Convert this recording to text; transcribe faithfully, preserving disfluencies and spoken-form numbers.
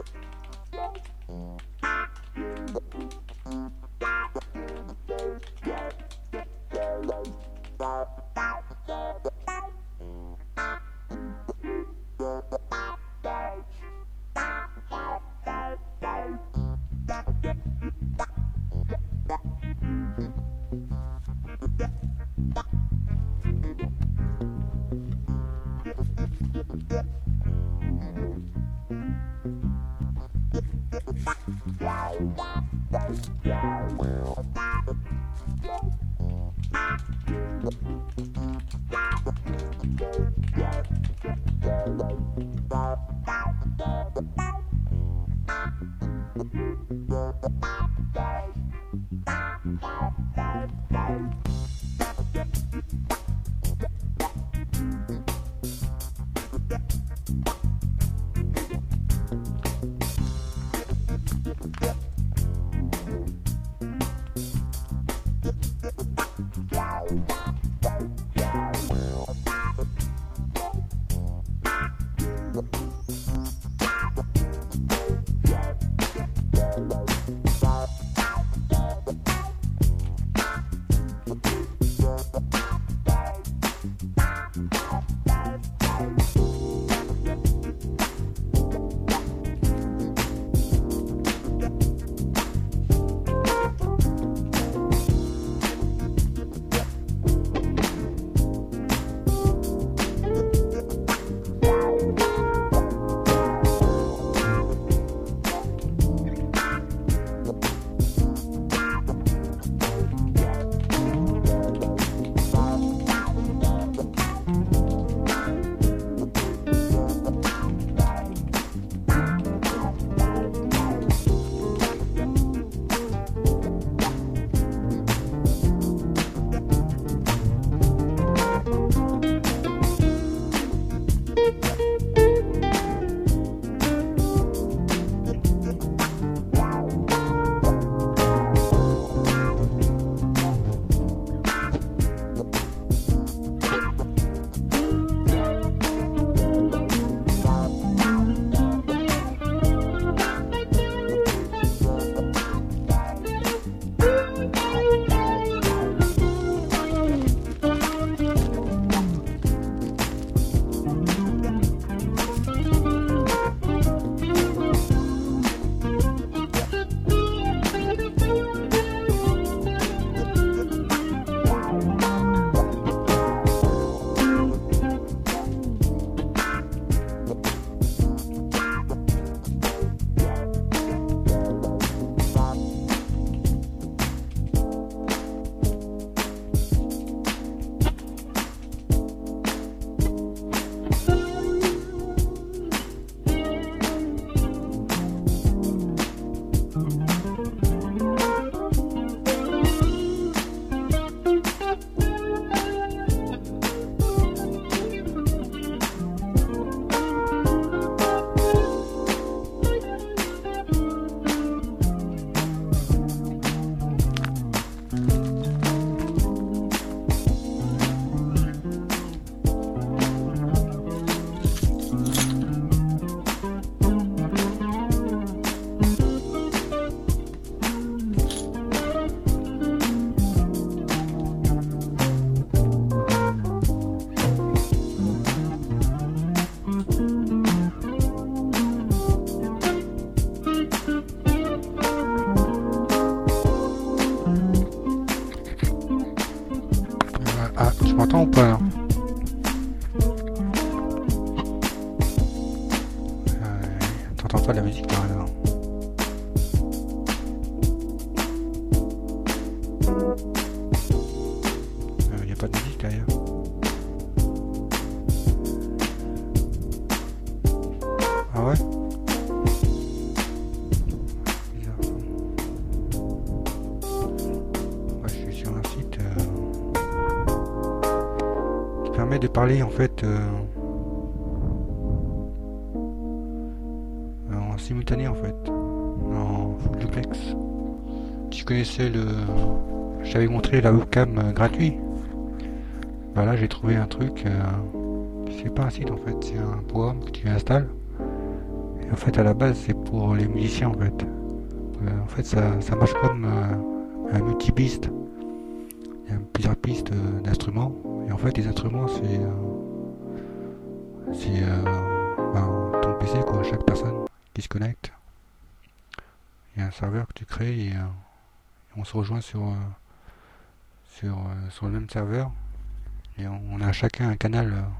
m'entends ou pas là? euh, T'entends pas la musique par là? Il n'y a pas de musique derrière. Ah ouais? Bizarre. Moi je suis sur un site euh, qui permet de parler en fait euh, en simultané en fait, en full duplex. Tu connaissais le... Je t'avais montré la webcam euh, gratuit. Bah là j'ai trouvé un truc, euh, c'est pas un site en fait, c'est un programme que tu installes. Et Et en fait, à la base, c'est pour les musiciens en fait. Euh, en fait, ça, ça marche comme euh, un multipiste. Il y a plusieurs pistes euh, d'instruments. Et en fait, les instruments, c'est euh, c'est euh, ben, ton P C, quoi. Chaque personne qui se connecte. Il y a un serveur que tu crées et, euh, on se rejoint sur, euh, sur, euh, sur le même serveur. Et on, on a chacun un canal euh,